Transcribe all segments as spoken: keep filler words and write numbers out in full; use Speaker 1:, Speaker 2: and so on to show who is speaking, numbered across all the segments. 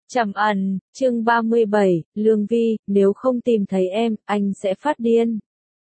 Speaker 1: Trầm ẩn, chương ba mươi bảy, Lương Vi, nếu không tìm thấy em, anh sẽ phát điên.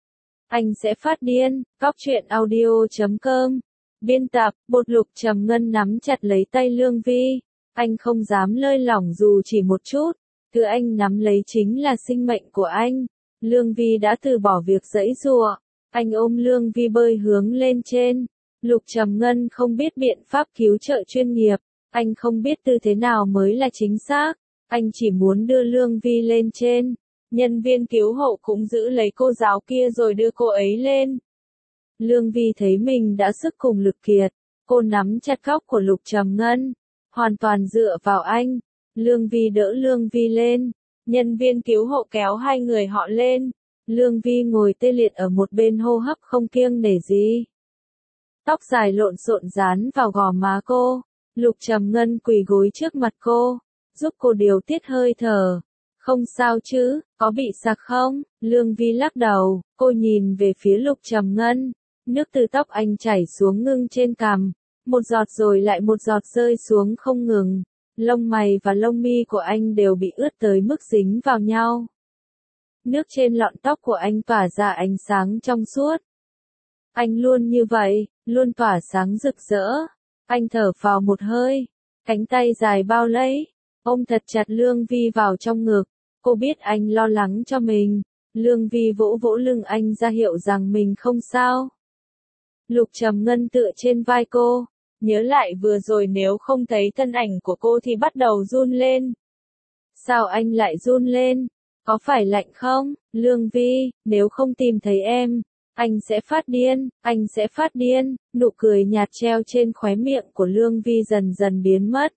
Speaker 1: Anh sẽ phát điên, Cóc truyện audio chấm com. Biên tập, Bột Lục Trầm Ngân nắm chặt lấy tay Lương Vi. Anh không dám lơi lỏng dù chỉ một chút. Thứ anh nắm lấy chính là sinh mệnh của anh. Lương Vi đã từ bỏ việc giãy giụa. Anh ôm Lương Vi bơi hướng lên trên. Lục Trầm Ngân không biết biện pháp cứu trợ chuyên nghiệp. Anh không biết tư thế nào mới là chính xác. Anh chỉ muốn đưa Lương Vi lên trên. Nhân viên cứu hộ cũng giữ lấy cô giáo kia rồi đưa cô ấy lên. Lương Vi thấy mình đã sức cùng lực kiệt. Cô nắm chặt góc của Lục Trầm Ngân. Hoàn toàn dựa vào anh. Lương Vi đỡ Lương Vi lên. Nhân viên cứu hộ kéo hai người họ lên. Lương Vi ngồi tê liệt ở một bên hô hấp không kiêng nể gì. Tóc dài lộn xộn dán vào gò má cô. Lục Trầm Ngân quỳ gối trước mặt cô, giúp cô điều tiết hơi thở. Không sao chứ, có bị sặc không? Lương Vi lắc đầu, cô nhìn về phía Lục Trầm Ngân. Nước từ tóc anh chảy xuống ngưng trên cằm, một giọt rồi lại một giọt rơi xuống không ngừng. Lông mày và lông mi của anh đều bị ướt tới mức dính vào nhau. Nước trên lọn tóc của anh tỏa ra ánh sáng trong suốt. Anh luôn như vậy, luôn tỏa sáng rực rỡ. Anh thở phào một hơi, cánh tay dài bao lấy, ôm thật chặt Lương Vi vào trong ngực. Cô biết anh lo lắng cho mình. Lương Vi vỗ vỗ lưng anh ra hiệu rằng mình không sao. Lục Trầm Ngân tựa trên vai cô, nhớ lại vừa rồi nếu không thấy thân ảnh của cô thì bắt đầu run lên. Sao anh lại run lên? Có phải lạnh không? Lương Vi, nếu không tìm thấy em, anh sẽ phát điên, anh sẽ phát điên. Nụ cười nhạt treo trên khóe miệng của Lương Vi dần dần biến mất.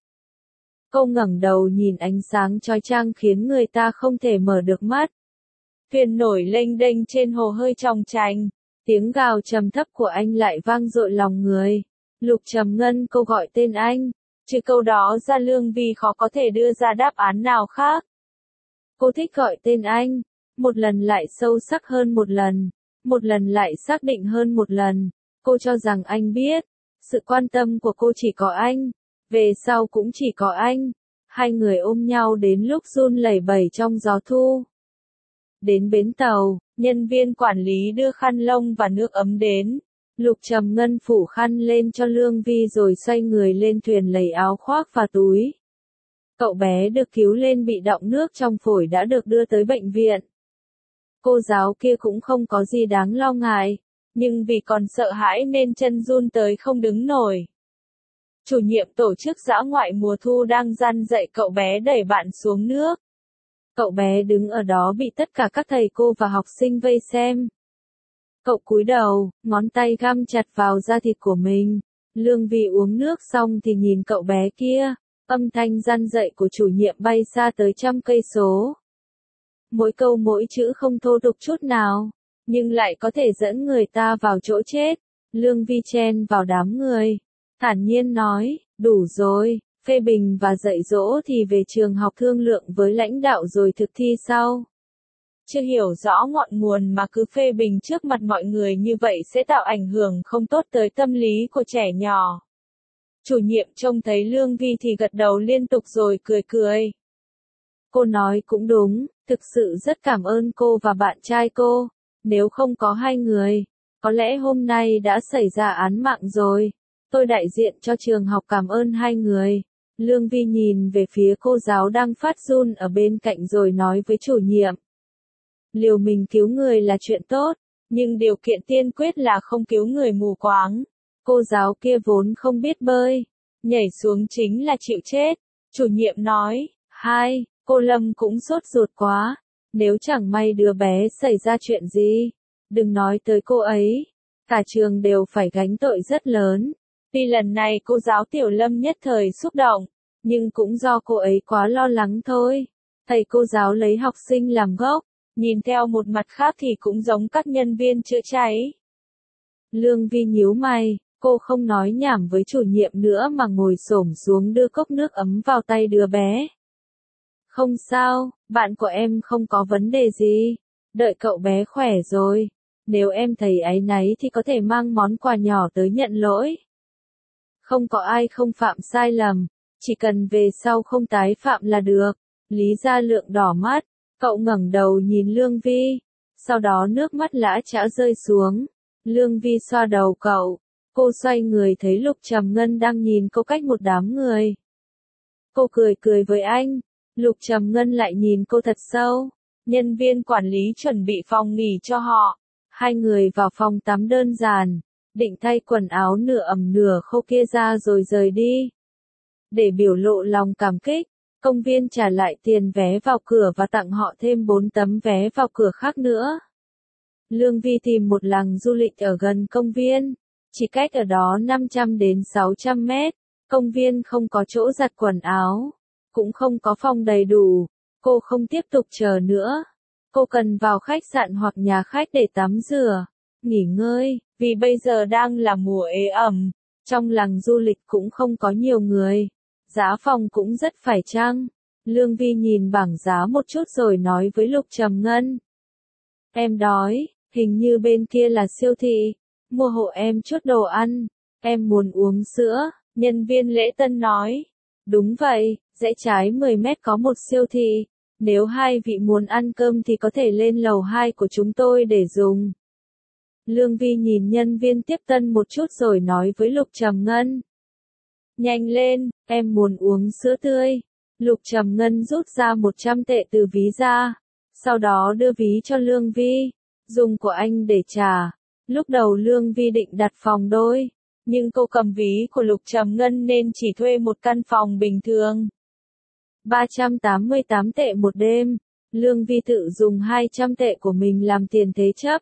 Speaker 1: Cô ngẩng đầu nhìn ánh sáng chói chang khiến người ta không thể mở được mắt. Thuyền nổi lênh đênh trên hồ hơi trong trành, tiếng gào trầm thấp của anh lại vang dội lòng người. Lục Trầm Ngân, cô gọi tên anh, trừ câu đó ra Lương Vi khó có thể đưa ra đáp án nào khác. Cô thích gọi tên anh, một lần lại sâu sắc hơn một lần. Một lần lại xác định hơn một lần. Cô cho rằng anh biết. Sự quan tâm của cô chỉ có anh. Về sau cũng chỉ có anh. Hai người ôm nhau đến lúc run lẩy bẩy trong gió thu. Đến bến tàu, nhân viên quản lý đưa khăn lông và nước ấm đến. Lục Trầm Ngân phủ khăn lên cho Lương Vi rồi xoay người lên thuyền lấy áo khoác và túi. Cậu bé được cứu lên bị đọng nước trong phổi đã được đưa tới bệnh viện. Cô giáo kia cũng không có gì đáng lo ngại, nhưng vì còn sợ hãi nên chân run tới không đứng nổi. Chủ nhiệm tổ chức dã ngoại mùa thu đang răn dạy cậu bé đẩy bạn xuống nước. Cậu bé đứng ở đó bị tất cả các thầy cô và học sinh vây xem. Cậu cúi đầu, ngón tay găm chặt vào da thịt của mình. Lương Vi uống nước xong thì nhìn cậu bé kia, âm thanh răn dạy của chủ nhiệm bay xa tới trăm cây số. Mỗi câu mỗi chữ không thô tục chút nào, nhưng lại có thể dẫn người ta vào chỗ chết. Lương Vi chen vào đám người, thản nhiên nói, đủ rồi, phê bình và dạy dỗ thì về trường học thương lượng với lãnh đạo rồi thực thi sau. Chưa hiểu rõ ngọn nguồn mà cứ phê bình trước mặt mọi người như vậy sẽ tạo ảnh hưởng không tốt tới tâm lý của trẻ nhỏ. Chủ nhiệm trông thấy Lương Vi thì gật đầu liên tục rồi cười cười. Cô nói cũng đúng, thực sự rất cảm ơn cô và bạn trai cô. Nếu không có hai người, có lẽ hôm nay đã xảy ra án mạng rồi. Tôi đại diện cho trường học cảm ơn hai người. Lương Vi nhìn về phía cô giáo đang phát run ở bên cạnh rồi nói với chủ nhiệm. Liều mình cứu người là chuyện tốt, nhưng điều kiện tiên quyết là không cứu người mù quáng. Cô giáo kia vốn không biết bơi, nhảy xuống chính là chịu chết. Chủ nhiệm nói, hai. Cô Lâm cũng sốt ruột quá, nếu chẳng may đứa bé xảy ra chuyện gì, đừng nói tới cô ấy, cả trường đều phải gánh tội rất lớn. Tuy lần này cô giáo Tiểu Lâm nhất thời xúc động, nhưng cũng do cô ấy quá lo lắng thôi. Thầy cô giáo lấy học sinh làm gốc, nhìn theo một mặt khác thì cũng giống các nhân viên chữa cháy. Lương Vi nhíu mày, cô không nói nhảm với chủ nhiệm nữa mà ngồi xổm xuống đưa cốc nước ấm vào tay đứa bé. Không sao, bạn của em không có vấn đề gì. Đợi cậu bé khỏe rồi. Nếu em thấy áy náy thì có thể mang món quà nhỏ tới nhận lỗi. Không có ai không phạm sai lầm. chỉ cần về sau không tái phạm là được. Lý Gia Lượng đỏ mắt, cậu ngẩng đầu nhìn Lương Vi, sau đó nước mắt lã chã rơi xuống. Lương Vi xoa đầu cậu, cô xoay người thấy Lục Trầm Ngân đang nhìn cô cách một đám người. Cô cười cười với anh, Lục Trầm Ngân lại nhìn cô thật sâu. Nhân viên quản lý chuẩn bị phòng nghỉ cho họ. Hai người vào phòng tắm đơn giản, định thay quần áo nửa ẩm nửa khô kia ra rồi rời đi. Để biểu lộ lòng cảm kích, công viên trả lại tiền vé vào cửa và tặng họ thêm bốn tấm vé vào cửa khác nữa. Lương Vi tìm một làng du lịch ở gần công viên, chỉ cách ở đó năm trăm đến sáu trăm mét. Công viên không có chỗ giặt quần áo, cũng không có phòng đầy đủ. Cô không tiếp tục chờ nữa. Cô cần vào khách sạn hoặc nhà khách để tắm rửa, nghỉ ngơi, vì bây giờ đang là mùa ế ẩm. Trong làng du lịch cũng không có nhiều người. Giá phòng cũng rất phải chăng. Lương Vi nhìn bảng giá một chút rồi nói với Lục Trầm Ngân. Em đói, hình như bên kia là siêu thị. Mua hộ em chút đồ ăn. Em muốn uống sữa, nhân viên lễ tân nói. Đúng vậy, rẽ trái mười mét có một siêu thị. Nếu hai vị muốn ăn cơm thì có thể lên lầu hai của chúng tôi để dùng. Lương Vi nhìn nhân viên tiếp tân một chút rồi nói với Lục Trầm Ngân. Nhanh lên, em muốn uống sữa tươi. Lục Trầm Ngân rút ra một trăm tệ từ ví ra, sau đó đưa ví cho Lương Vi, dùng của anh để trả. Lúc đầu Lương Vi định đặt phòng đôi, nhưng cô cầm ví của Lục Trầm Ngân nên chỉ thuê một căn phòng bình thường. ba trăm tám mươi tám tệ một đêm, Lương Vi tự dùng hai trăm tệ của mình làm tiền thế chấp.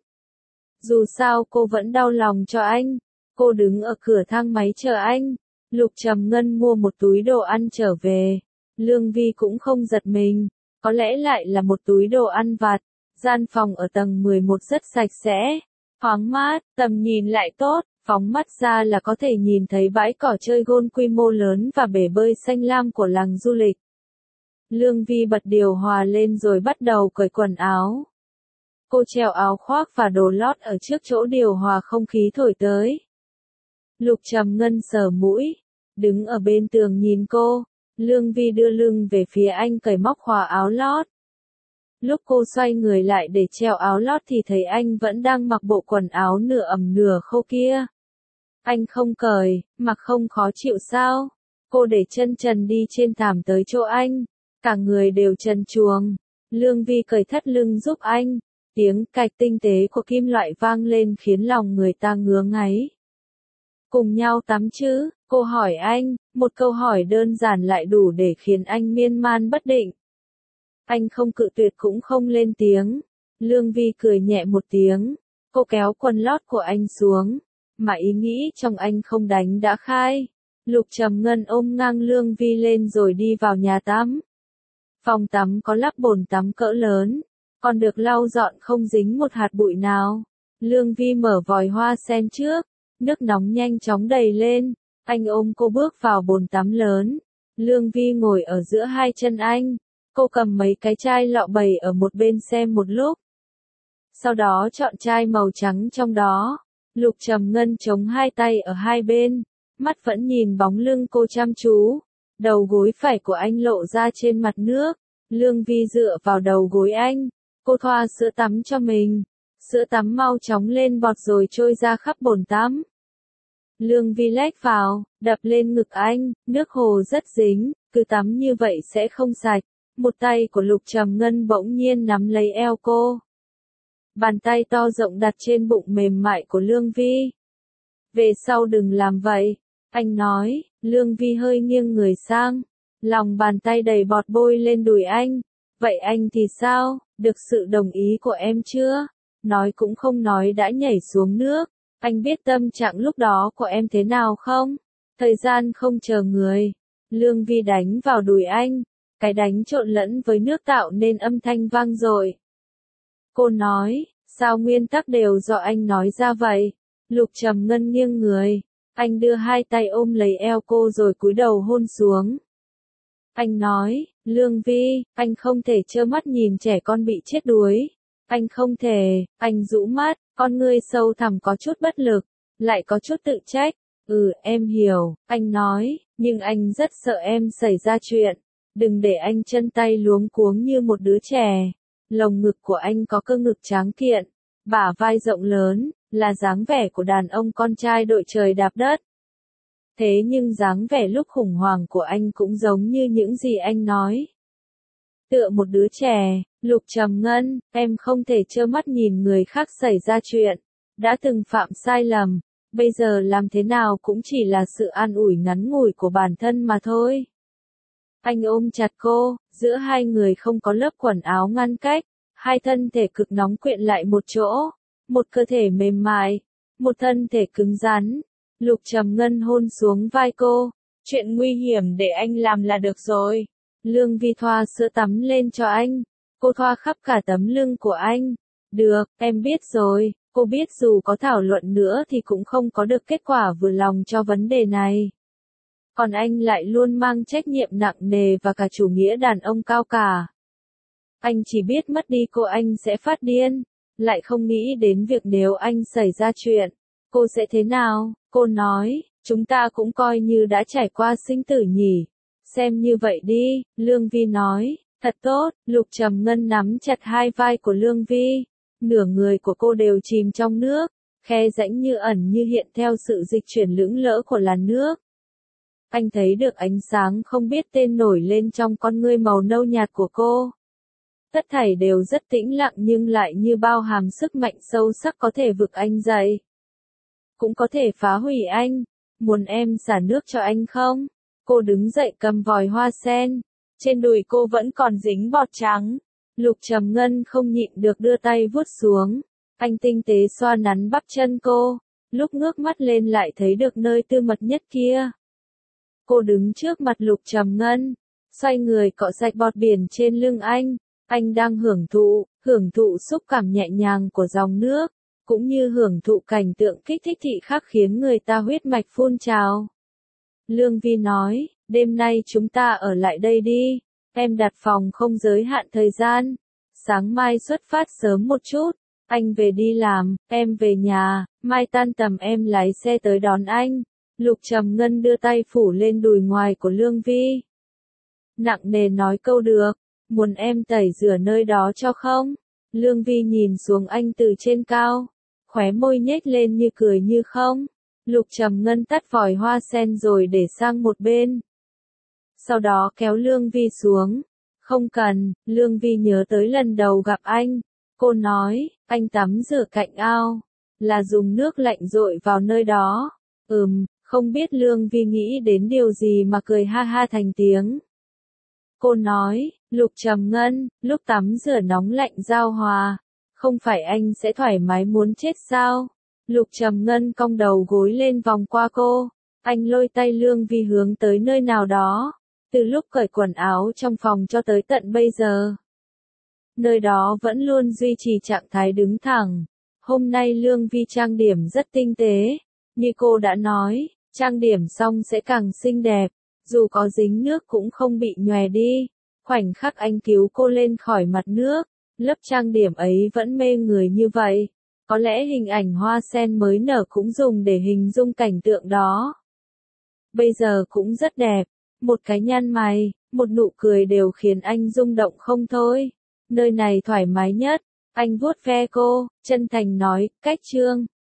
Speaker 1: Dù sao cô vẫn đau lòng cho anh, cô đứng ở cửa thang máy chờ anh. Lục Trầm Ngân mua một túi đồ ăn trở về, Lương Vi cũng không giật mình, có lẽ lại là một túi đồ ăn vặt. Gian phòng ở tầng mười một rất sạch sẽ, thoáng mát, tầm nhìn lại tốt, phóng mắt ra là có thể nhìn thấy bãi cỏ chơi golf quy mô lớn và bể bơi xanh lam của làng du lịch. Lương Vi bật điều hòa lên rồi bắt đầu cởi quần áo. Cô treo áo khoác và đồ lót ở trước chỗ điều hòa không khí thổi tới. Lục Trầm Ngân sờ mũi, đứng ở bên tường nhìn cô. Lương Vi đưa lưng về phía anh cởi móc khóa áo lót. Lúc cô xoay người lại để treo áo lót thì thấy anh vẫn đang mặc bộ quần áo nửa ẩm nửa khô kia. Anh không cởi, mặc không khó chịu sao? Cô để chân trần đi trên thảm tới chỗ anh, cả người đều trần truồng. Lương Vi cởi thắt lưng giúp anh, tiếng cạch tinh tế của kim loại vang lên khiến lòng người ta ngứa ngáy. Cùng nhau tắm chứ? Cô hỏi anh, một câu hỏi đơn giản lại đủ để khiến anh miên man bất định. Anh không cự tuyệt cũng không lên tiếng. Lương Vi cười nhẹ một tiếng, cô kéo quần lót của anh xuống, mà ý nghĩ trong anh không đánh đã khai. Lục Trầm Ngân ôm ngang Lương Vi lên rồi đi vào nhà tắm. Phòng tắm có lắp bồn tắm cỡ lớn, còn được lau dọn không dính một hạt bụi nào. Lương Vi mở vòi hoa sen trước, nước nóng nhanh chóng đầy lên, anh ôm cô bước vào bồn tắm lớn. Lương Vi ngồi ở giữa hai chân anh, cô cầm mấy cái chai lọ bày ở một bên xem một lúc. Sau đó chọn chai màu trắng trong đó. Lục Trầm Ngân chống hai tay ở hai bên, mắt vẫn nhìn bóng lưng cô chăm chú. Đầu gối phải của anh lộ ra trên mặt nước. Lương Vi dựa vào đầu gối anh, cô thoa sữa tắm cho mình. Sữa tắm mau chóng lên bọt rồi trôi ra khắp bồn tắm. Lương Vi lách vào, đập lên ngực anh, nước hồ rất dính, cứ tắm như vậy sẽ không sạch. Một tay của Lục Trầm Ngân bỗng nhiên nắm lấy eo cô. Bàn tay to rộng đặt trên bụng mềm mại của Lương Vi. Về sau đừng làm vậy, anh nói. Lương Vi hơi nghiêng người sang, lòng bàn tay đầy bọt bôi lên đùi anh. Vậy anh thì sao, được sự đồng ý của em chưa? Nói cũng không nói đã nhảy xuống nước. Anh biết tâm trạng lúc đó của em thế nào không? Thời gian không chờ người. Lương Vi đánh vào đùi anh, cái đánh trộn lẫn với nước tạo nên âm thanh vang dội. Cô nói, sao nguyên tắc đều do anh nói ra vậy? Lục Trầm Ngân nghiêng người, anh đưa hai tay ôm lấy eo cô rồi cúi đầu hôn xuống. Anh nói, Lương Vi, anh không thể trơ mắt nhìn trẻ con bị chết đuối. Anh không thể, anh rũ mắt, con ngươi sâu thẳm có chút bất lực, lại có chút tự trách. Ừ, em hiểu, anh nói, nhưng anh rất sợ em xảy ra chuyện. Đừng để anh chân tay luống cuống như một đứa trẻ. Lồng ngực của anh có cơ ngực tráng kiện, bả vai rộng lớn, là dáng vẻ của đàn ông con trai đội trời đạp đất. Thế nhưng dáng vẻ lúc khủng hoảng của anh cũng giống như những gì anh nói. Tựa một đứa trẻ, Lục Trầm Ngân, em không thể trơ mắt nhìn người khác xảy ra chuyện. Đã từng phạm sai lầm, bây giờ làm thế nào cũng chỉ là sự an ủi ngắn ngủi của bản thân mà thôi. Anh ôm chặt cô, giữa hai người không có lớp quần áo ngăn cách, hai thân thể cực nóng quyện lại một chỗ, một cơ thể mềm mại, một thân thể cứng rắn. Lục Trầm Ngân hôn xuống vai cô, chuyện nguy hiểm để anh làm là được rồi. Lương Vi thoa sữa tắm lên cho anh, cô thoa khắp cả tấm lưng của anh. Được, em biết rồi, cô biết dù có thảo luận nữa thì cũng không có được kết quả vừa lòng cho vấn đề này. Còn anh lại luôn mang trách nhiệm nặng nề và cả chủ nghĩa đàn ông cao cả. Anh chỉ biết mất đi cô anh sẽ phát điên, lại không nghĩ đến việc nếu anh xảy ra chuyện, cô sẽ thế nào. Cô nói, chúng ta cũng coi như đã trải qua sinh tử nhỉ. Xem như vậy đi, Lương Vi nói, thật tốt. Lục Trầm Ngân nắm chặt hai vai của Lương Vi, nửa người của cô đều chìm trong nước, khe rãnh như ẩn như hiện theo sự dịch chuyển lững lỡ của làn nước. Anh thấy được ánh sáng không biết tên nổi lên trong con ngươi màu nâu nhạt của cô. Tất thảy đều rất tĩnh lặng nhưng lại như bao hàm sức mạnh sâu sắc có thể vực anh dậy. Cũng có thể phá hủy anh. Muốn em xả nước cho anh không? Cô đứng dậy cầm vòi hoa sen. Trên đùi cô vẫn còn dính bọt trắng. Lục Trầm Ngân không nhịn được đưa tay vuốt xuống. Anh tinh tế xoa nắn bắp chân cô. Lúc ngước mắt lên lại thấy được nơi tư mật nhất kia. Cô đứng trước mặt Lục Trầm Ngân, xoay người cọ sạch bọt biển trên lưng anh. Anh đang hưởng thụ, hưởng thụ xúc cảm nhẹ nhàng của dòng nước, cũng như hưởng thụ cảnh tượng kích thích thị khác khiến người ta huyết mạch phun trào. Lương Vi nói, đêm nay chúng ta ở lại đây đi, em đặt phòng không giới hạn thời gian. Sáng mai xuất phát sớm một chút, anh về đi làm, em về nhà, mai tan tầm em lái xe tới đón anh. Lục Trầm Ngân đưa tay phủ lên đùi ngoài của Lương Vi. Nặng nề nói câu được, muốn em tẩy rửa nơi đó cho không? Lương Vi nhìn xuống anh từ trên cao, khóe môi nhếch lên như cười như không. Lục Trầm Ngân tắt vòi hoa sen rồi để sang một bên. Sau đó kéo Lương Vi xuống. Không cần, Lương Vi nhớ tới lần đầu gặp anh. Cô nói, anh tắm rửa cạnh ao, là dùng nước lạnh dội vào nơi đó. Ừm, không biết Lương Vi nghĩ đến điều gì mà cười ha ha thành tiếng. Cô nói, Lục Trầm Ngân, lúc tắm rửa nóng lạnh giao hòa, không phải anh sẽ thoải mái muốn chết sao? Lục Trầm Ngân cong đầu gối lên vòng qua cô, anh lôi tay Lương Vi hướng tới nơi nào đó, từ lúc cởi quần áo trong phòng cho tới tận bây giờ. Nơi đó vẫn luôn duy trì trạng thái đứng thẳng. Hôm nay Lương Vi trang điểm rất tinh tế, như cô đã nói, trang điểm xong sẽ càng xinh đẹp, dù có dính nước cũng không bị nhòe đi. Khoảnh khắc anh cứu cô lên khỏi mặt nước, lớp trang điểm ấy vẫn mê người như vậy. Có lẽ hình ảnh hoa sen mới nở cũng dùng để hình dung cảnh tượng đó. Bây giờ cũng rất đẹp, một cái nhăn mày, một nụ cười đều khiến anh rung động không thôi. Nơi này thoải mái nhất, anh vuốt ve cô, chân thành nói, cách Trương.